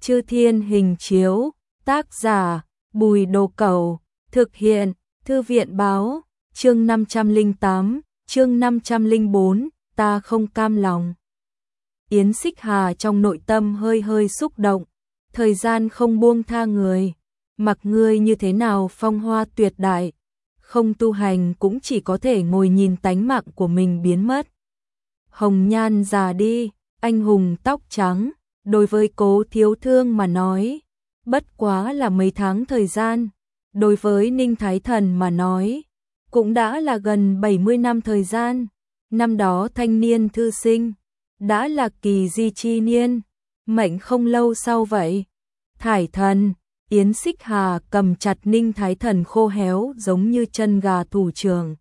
Chư Thiên Hình Chiếu, tác giả, Bùi Đồ Cẩu, thực hiện, Thư viện báo, chương 508, chương 504, ta không cam lòng. Yến Xích Hà trong nội tâm hơi hơi xúc động, thời gian không buông tha người, mặc ngươi như thế nào phong hoa tuyệt đại, không tu hành cũng chỉ có thể ngồi nhìn tánh mạng của mình biến mất. Hồng nhan già đi, anh hùng tóc trắng, đối với Cố Thiếu Thương mà nói, bất quá là mấy tháng thời gian, đối với Ninh Thái Thần mà nói, cũng đã là gần 70 năm thời gian. Năm đó thanh niên thư sinh, đã là kỳ di chi niên, mệnh không lâu sau vậy. Thải Thần, Yến Xích Hà cầm chặt Ninh Thái Thần khô héo giống như chân gà thủ trưởng.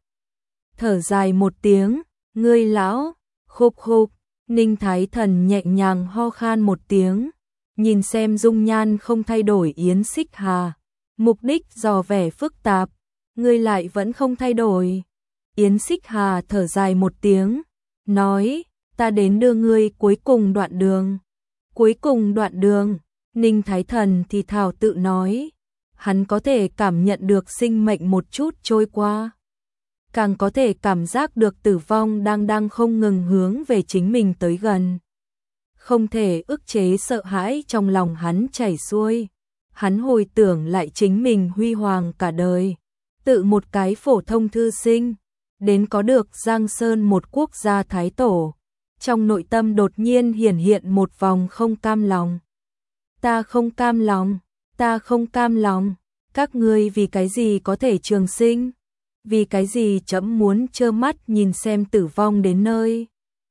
Thở dài một tiếng, ngươi lão, khục khục, Ninh Thái Thần nhẹ nhàng ho khan một tiếng, nhìn xem dung nhan không thay đổi Yến Xích Hà, mục đích dò vẻ phức tạp, ngươi lại vẫn không thay đổi. Yến Xích Hà thở dài một tiếng, nói, ta đến đưa ngươi cuối cùng đoạn đường. Cuối cùng đoạn đường, Ninh Thái Thần thì thào tự nói, hắn có thể cảm nhận được sinh mệnh một chút trôi qua, càng có thể cảm giác được tử vong đang không ngừng hướng về chính mình tới gần. Không thể ức chế sợ hãi trong lòng hắn chảy xuôi, hắn hồi tưởng lại chính mình huy hoàng cả đời, tự một cái phổ thông thư sinh, đến có được Giang Sơn một quốc gia thái tổ, trong nội tâm đột nhiên hiển hiện một vòng không cam lòng. Ta không cam lòng, ta không cam lòng, các ngươi vì cái gì có thể trường sinh, vì cái gì trẫm muốn trơ mắt nhìn xem tử vong đến nơi.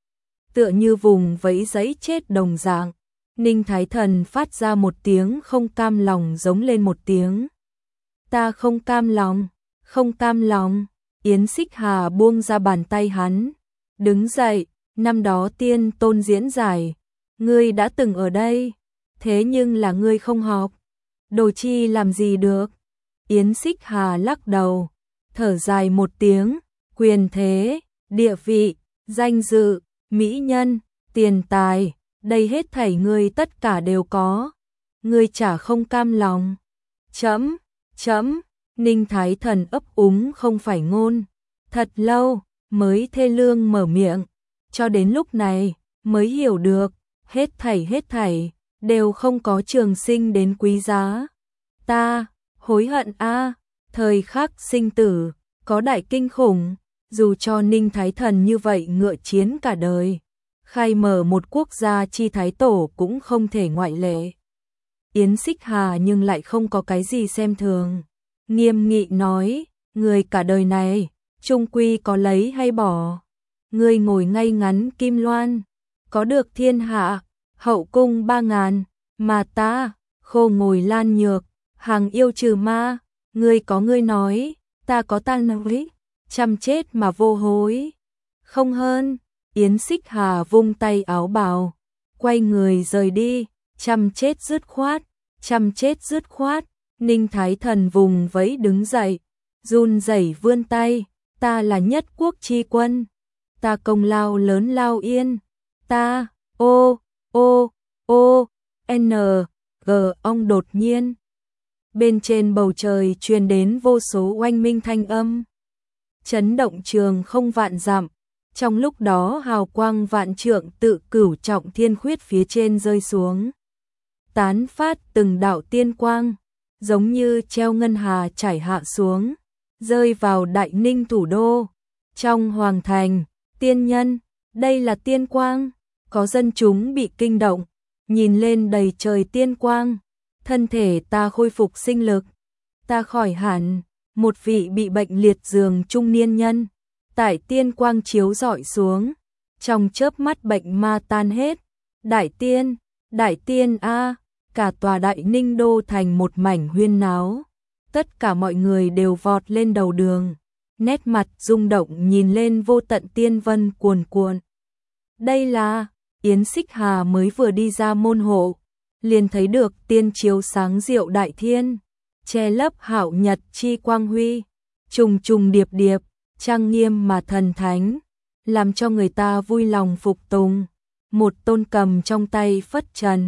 Tựa như vùng vẫy giấy chết đồng dạng, Ninh Thái Thần phát ra một tiếng không cam lòng giống lên một tiếng. Ta không cam lòng, không cam lòng. Yến Xích Hà buông ra bàn tay hắn, đứng dậy, năm đó tiên tôn diễn giải, ngươi đã từng ở đây, thế nhưng là ngươi không học, đồ chi làm gì được. Yến Xích Hà lắc đầu, thở dài một tiếng, quyền thế, địa vị, danh dự, mỹ nhân, tiền tài, đây hết thảy ngươi tất cả đều có, ngươi chả không cam lòng. Chấm, Ninh Thái Thần ấp úng không phải ngôn, thật lâu mới thê lương mở miệng, cho đến lúc này mới hiểu được, hết thảy đều không có trường sinh đến quý giá. Ta hối hận a, thời khắc sinh tử có đại kinh khủng, dù cho Ninh Thái Thần như vậy ngựa chiến cả đời, khai mở một quốc gia chi thái tổ cũng không thể ngoại lệ. Yến Xích Hà nhưng lại không có cái gì xem thường, nghiêm nghị nói, người cả đời này, chung quy có lấy hay bỏ. Người ngồi ngay ngắn kim loan, có được thiên hạ, hậu cung 3000, mà ta, khô ngồi lan nhược, hàng yêu trừ ma, người có người nói, ta có ta nói, chăm chết mà vô hối. Không hơn, Yến Xích Hà vung tay áo bào, quay người rời đi, chăm chết dứt khoát. Ninh Thái Thần vùng vẫy đứng dậy, run rẩy vươn tay, ta là nhất quốc chi quân, ta công lao lớn lao yên, ta, n, g. Ông đột nhiên, bên trên bầu trời truyền đến vô số oanh minh thanh âm, chấn động trường không vạn dặm, trong lúc đó hào quang vạn trượng tự cửu trọng thiên khuyết phía trên rơi xuống, tán phát từng đạo tiên quang, giống như treo ngân hà chảy hạ xuống, rơi vào Đại Ninh thủ đô. Trong hoàng thành, tiên nhân, đây là tiên quang, có dân chúng bị kinh động, nhìn lên đầy trời tiên quang, thân thể ta khôi phục sinh lực, ta khỏi hẳn. Một vị bị bệnh liệt giường trung niên nhân, tại tiên quang chiếu rọi xuống, trong chớp mắt bệnh ma tan hết. Đại tiên a, cả tòa Đại Ninh đô thành một mảnh huyên náo, tất cả mọi người đều vọt lên đầu đường, nét mặt rung động nhìn lên vô tận tiên vân cuồn cuộn. Đây là, Yến Xích Hà mới vừa đi ra môn hộ, liền thấy được tiên chiếu sáng diệu đại thiên, che lấp hạo nhật chi quang huy, trùng trùng điệp điệp, trang nghiêm mà thần thánh, làm cho người ta vui lòng phục tùng. Một tôn cầm trong tay phất trần,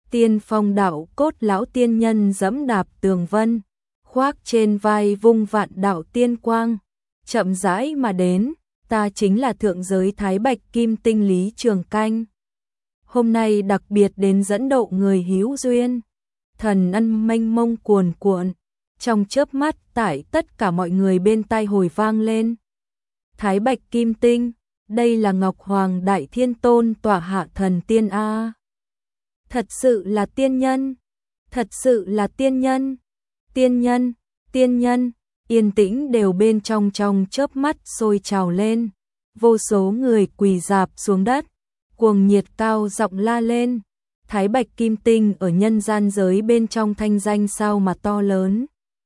Tiên phong đạo cốt lão tiên nhân dẫm đạp tường vân, khoác trên vai vung vạn đạo tiên quang, chậm rãi mà đến, ta chính là thượng giới Thái Bạch Kim Tinh Lý Trường Canh. Hôm nay đặc biệt đến dẫn độ người hữu duyên, thần ân mênh mông cuồn cuộn, trong chớp mắt tại tất cả mọi người bên tai hồi vang lên. Thái Bạch Kim Tinh, đây là Ngọc Hoàng Đại Thiên Tôn tọa hạ thần tiên a. Thật sự là tiên nhân, thật sự là tiên nhân, tiên nhân, tiên nhân, yên tĩnh đều bên trong chớp mắt sôi trào lên, vô số người quỳ rạp xuống đất, cuồng nhiệt cao giọng la lên, Thái Bạch Kim Tinh ở nhân gian giới bên trong thanh danh sao mà to lớn.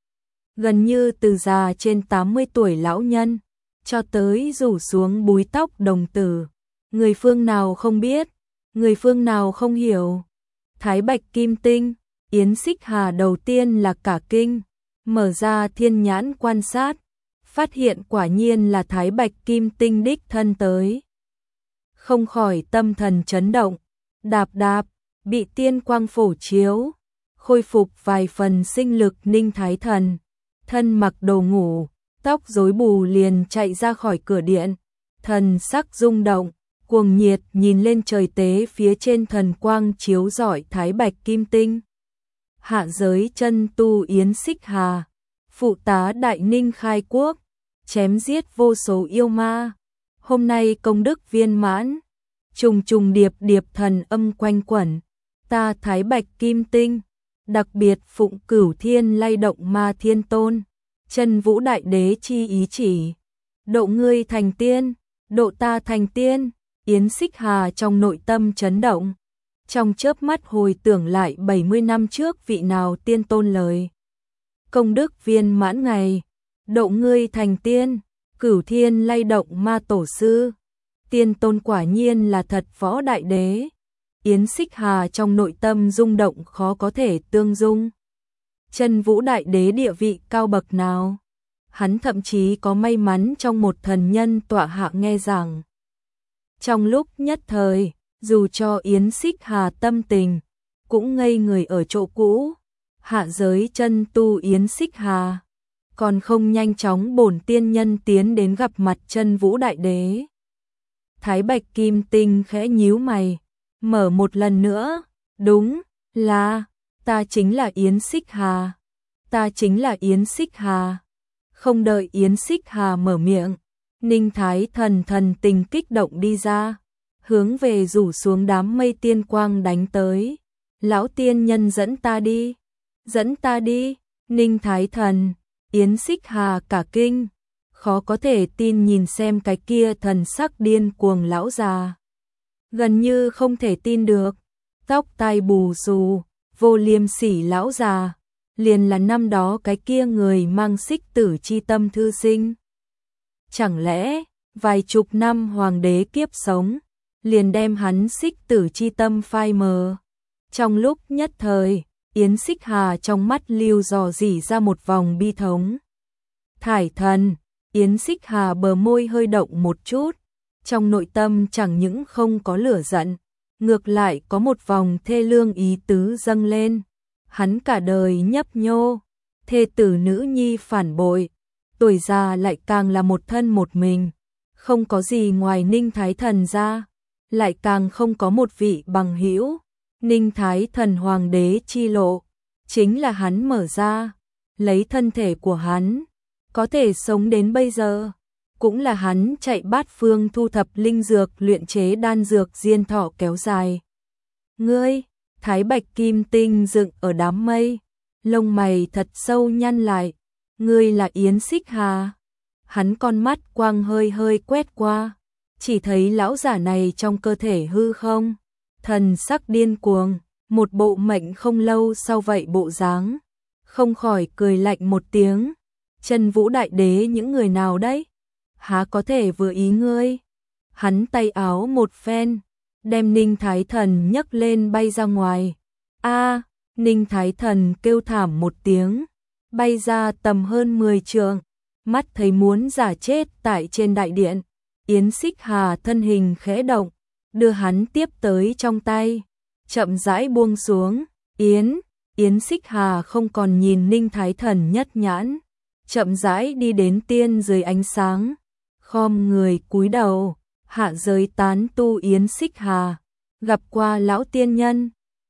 Gần như từ già trên 80 tuổi lão nhân, cho tới rủ xuống búi tóc đồng tử, người phương nào không biết, người phương nào không hiểu. Thái Bạch Kim Tinh, Yến Xích Hà đầu tiên là cả kinh, mở ra thiên nhãn quan sát, phát hiện quả nhiên là Thái Bạch Kim Tinh đích thân tới. Không khỏi tâm thần chấn động, đạp đạp, bị tiên quang phổ chiếu, khôi phục vài phần sinh lực Ninh Thái Thần, thân mặc đồ ngủ, tóc rối bù liền chạy ra khỏi cửa điện, thần sắc rung động, cuồng nhiệt nhìn lên trời tế phía trên thần quang chiếu rọi Thái Bạch Kim Tinh. Hạ giới chân tu Yến Xích Hà, phụ tá Đại Ninh khai quốc, chém giết vô số yêu ma, hôm nay công đức viên mãn, trùng trùng điệp điệp thần âm quanh quẩn, ta Thái Bạch Kim Tinh, đặc biệt phụng Cửu Thiên lay động ma thiên tôn, Chân Vũ Đại Đế chi ý chỉ, độ ngươi thành tiên, độ ta thành tiên. Yến Xích Hà trong nội tâm chấn động, trong chớp mắt hồi tưởng lại 70 năm trước vị nào tiên tôn lời. Công đức viên mãn ngày, độ ngươi thành tiên, Cửu Thiên lay động ma tổ sư, tiên tôn quả nhiên là thật võ đại đế. Yến Xích Hà trong nội tâm rung động khó có thể tương dung. Chân Vũ Đại Đế địa vị cao bậc nào? Hắn thậm chí có may mắn trong một thần nhân tọa hạ nghe rằng. Trong lúc nhất thời, dù cho Yến Xích Hà tâm tình, cũng ngây người ở chỗ cũ, hạ giới chân tu Yến Xích Hà, còn không nhanh chóng bổn tiên nhân tiến đến gặp mặt Chân Vũ Đại Đế. Thái Bạch Kim Tinh khẽ nhíu mày, mở một lần nữa, đúng là, ta chính là Yến Xích Hà, ta chính là Yến Xích Hà. Không đợi Yến Xích Hà mở miệng, Ninh Thái Thần thần tình kích động đi ra, hướng về rủ xuống đám mây tiên quang đánh tới. Lão tiên nhân dẫn ta đi, dẫn ta đi. Ninh Thái Thần, Yến Xích Hà cả kinh, khó có thể tin nhìn xem cái kia thần sắc điên cuồng lão già. Gần như không thể tin được, tóc tai bù xù, vô liêm sỉ lão già, liền là năm đó cái kia người mang xích tử chi tâm thư sinh. Chẳng lẽ, vài chục năm hoàng đế kiếp sống, liền đem hắn xích tử chi tâm phai mờ. Trong lúc nhất thời, Yến Xích Hà trong mắt lưu dò dỉ ra một vòng bi thống. Thải thần, Yến Xích Hà bờ môi hơi động một chút, trong nội tâm chẳng những không có lửa giận, ngược lại có một vòng thê lương ý tứ dâng lên. Hắn cả đời nhấp nhô, thê tử nữ nhi phản bội, tuổi già lại càng là một thân một mình, không có gì ngoài Ninh Thái Thần ra, lại càng không có một vị bằng hữu. Ninh Thái Thần hoàng đế chi lộ, chính là hắn mở ra, lấy thân thể của hắn, có thể sống đến bây giờ, cũng là hắn chạy bát phương thu thập linh dược luyện chế đan dược diên thọ kéo dài. Ngươi, Thái Bạch Kim Tinh dựng ở đám mây, lông mày thật sâu nhăn lại, ngươi là Yến Xích Hà. Hắn con mắt quang hơi hơi quét qua, chỉ thấy lão giả này trong cơ thể hư không, thần sắc điên cuồng, một bộ mệnh không lâu sau vậy bộ dáng, không khỏi cười lạnh một tiếng. Chân Vũ Đại Đế những người nào đấy? Há có thể vừa ý ngươi? Hắn tay áo một phen, đem Ninh Thái Thần nhấc lên bay ra ngoài. A, Ninh Thái Thần kêu thảm một tiếng, bay ra tầm hơn 10 trượng, mắt thấy muốn giả chết tại trên đại điện. Yến Xích Hà thân hình khẽ động, đưa hắn tiếp tới trong tay. chậm rãi buông xuống. Yến Xích Hà không còn nhìn Ninh Thái Thần nhất nhãn, chậm rãi đi đến tiên dưới ánh sáng, khom người cúi đầu, hạ giới tán tu Yến Xích Hà, gặp qua lão tiên nhân.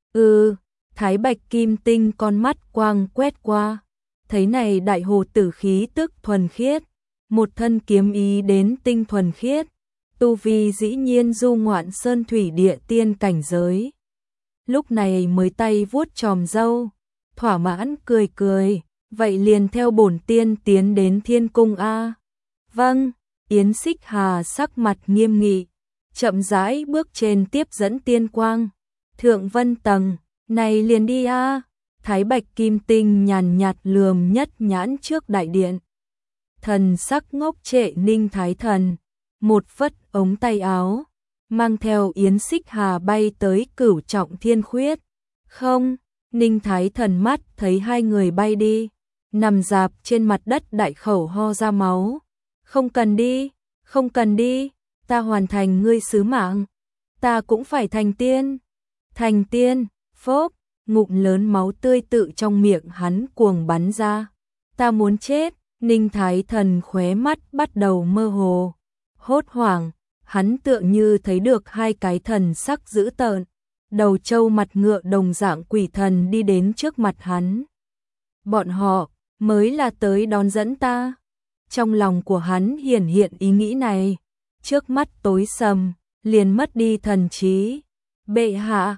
Thái Bạch Kim Tinh con mắt quang quét qua, thấy này đại hồ tử khí tức thuần khiết, một thân kiếm ý đến tinh thuần khiết, tu vi dĩ nhiên du ngoạn sơn thủy địa tiên cảnh giới. Lúc này mới tay vuốt chòm râu, thỏa mãn cười cười, vậy liền theo bổn tiên tiến đến thiên cung a. Vâng, Yến Xích Hà sắc mặt nghiêm nghị, chậm rãi bước trên tiếp dẫn tiên quang. Thượng Vân tầng, này liền đi a. Thái Bạch Kim Tinh nhàn nhạt lườm nhất nhãn trước đại điện. Thần sắc ngốc trệ Ninh Thái Thần, một phất ống tay áo, mang theo Yến Xích Hà bay tới Cửu Trọng Thiên Khuyết. Không, Ninh Thái Thần mắt thấy hai người bay đi, nằm dạp trên mặt đất đại khẩu ho ra máu. Không cần đi, không cần đi, ta hoàn thành ngươi sứ mạng, ta cũng phải thành tiên. Thành tiên, phốp, ngụm lớn máu tươi tự trong miệng hắn cuồng bắn ra. Ta muốn chết. Ninh Thái Thần khóe mắt bắt đầu mơ hồ, hốt hoảng, hắn tựa như thấy được hai cái thần sắc dữ tợn, đầu trâu mặt ngựa đồng dạng quỷ thần đi đến trước mặt hắn. Bọn họ mới là tới đón dẫn ta. Trong lòng của hắn hiển hiện ý nghĩ này, trước mắt tối sầm, liền mất đi thần trí. Bệ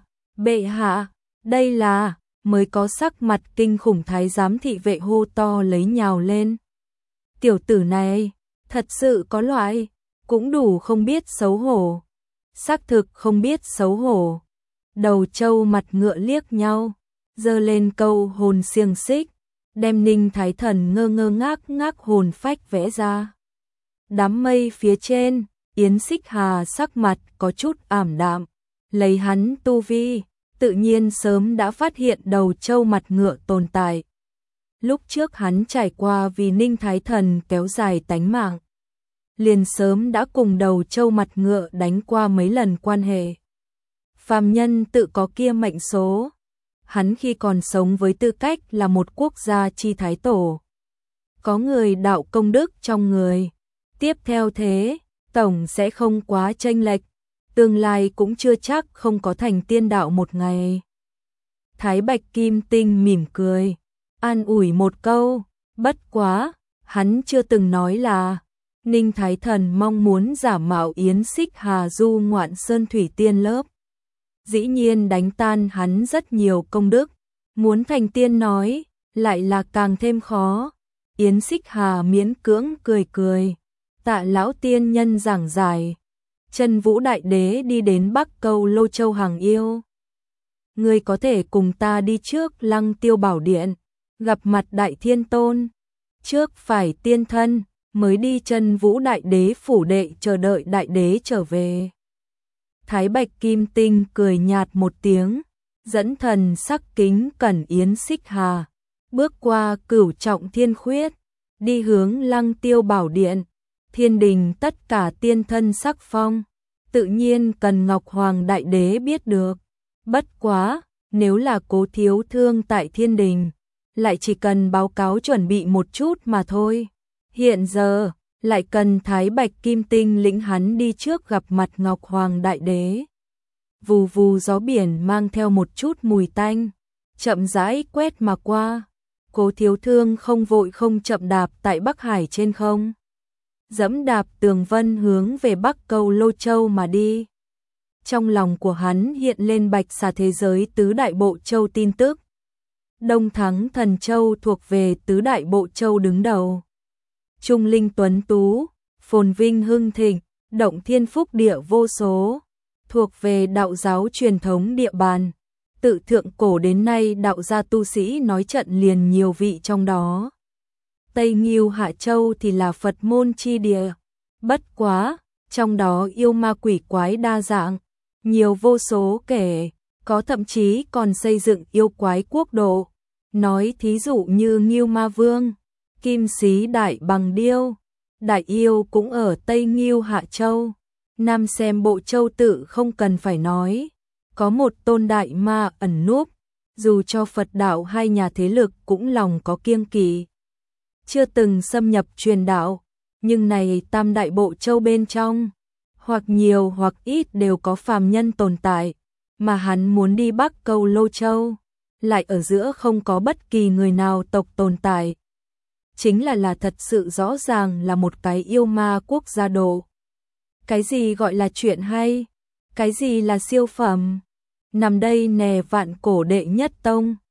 hạ, đây là, mới có sắc mặt kinh khủng thái giám thị vệ hô to lấy nhào lên. Tiểu tử này, thật sự có loại, cũng đủ không biết xấu hổ. Xác thực không biết xấu hổ. Đầu trâu mặt ngựa liếc nhau, giơ lên câu hồn xiềng xích, đem Ninh Thái Thần ngơ ngác hồn phách vẽ ra. Đám mây phía trên, Yến Xích Hà sắc mặt có chút ảm đạm, lấy hắn tu vi, tự nhiên sớm đã phát hiện đầu trâu mặt ngựa tồn tại. Lúc trước hắn trải qua vì Ninh Thái Thần kéo dài tánh mạng, liền sớm đã cùng đầu trâu mặt ngựa đánh qua mấy lần quan hệ. Phàm nhân tự có kia mệnh số, hắn khi còn sống với tư cách là một quốc gia chi thái tổ, có người đạo công đức trong người, tiếp theo thế, tổng sẽ không quá chênh lệch, tương lai cũng chưa chắc không có thành tiên đạo một ngày. Thái Bạch Kim Tinh mỉm cười, an ủi một câu, bất quá, hắn chưa từng nói là Ninh Thái Thần mong muốn giả mạo Yến Xích Hà du ngoạn sơn thủy tiên lớp. Dĩ nhiên đánh tan hắn rất nhiều công đức, muốn thành tiên nói, lại là càng thêm khó. Yến Xích Hà miễn cưỡng cười, tạ lão tiên nhân giảng giải. Chân Vũ Đại Đế đi đến Bắc Câu Lô Châu hàng yêu. Ngươi có thể cùng ta đi trước Lăng Tiêu Bảo Điện, gặp mặt Đại Thiên Tôn. Trước phải tiên thân, mới đi Chân Vũ Đại Đế phủ đệ chờ đợi Đại Đế trở về. Thái Bạch Kim Tinh cười nhạt một tiếng, dẫn thần sắc kính cẩn Yến Xích Hà, bước qua Cửu Trọng Thiên Khuyết, đi hướng Lăng Tiêu Bảo Điện. Thiên đình tất cả tiên thân sắc phong, tự nhiên cần Ngọc Hoàng Đại Đế biết được. Bất quá, nếu là Cố Thiếu Thương tại thiên đình, lại chỉ cần báo cáo chuẩn bị một chút mà thôi. Hiện giờ, lại cần Thái Bạch Kim Tinh lĩnh hắn đi trước gặp mặt Ngọc Hoàng Đại Đế. Vù vù gió biển mang theo một chút mùi tanh, chậm rãi quét mà qua. Cố Thiếu Thương không vội không chậm đạp tại Bắc Hải trên không, dẫm đạp tường vân hướng về Bắc Câu Lô Châu mà đi. Trong lòng của hắn hiện lên bạch xà thế giới tứ đại bộ châu tin tức. Đông Thắng Thần Châu thuộc về tứ đại bộ châu đứng đầu. Trung linh tuấn tú, phồn vinh hưng thịnh, động thiên phúc địa vô số, thuộc về đạo giáo truyền thống địa bàn. Tự thượng cổ đến nay đạo gia tu sĩ nói trận liền nhiều vị trong đó. Tây Nghiêu Hạ Châu thì là Phật môn chi địa. Bất quá, trong đó yêu ma quỷ quái đa dạng, nhiều vô số kể, có thậm chí còn xây dựng yêu quái quốc độ. Nói thí dụ như Nghiêu Ma Vương, Kim Xí Đại Bằng Điêu, Đại Yêu cũng ở Tây Nghiêu Hạ Châu. Nam xem bộ châu tự không cần phải nói, có một tôn đại ma ẩn núp, dù cho Phật đạo hai nhà thế lực cũng lòng có kiêng kỵ. Chưa từng xâm nhập truyền đạo, nhưng này Tam Đại Bộ Châu bên trong, hoặc nhiều hoặc ít đều có phàm nhân tồn tại, mà hắn muốn đi Bắc Câu Lô Châu, lại ở giữa không có bất kỳ người nào tộc tồn tại. Chính là thật sự rõ ràng là một cái yêu ma quốc gia độ. Cái gì gọi là chuyện hay? Cái gì là siêu phẩm? Nằm đây nè Vạn Cổ đệ nhất tông,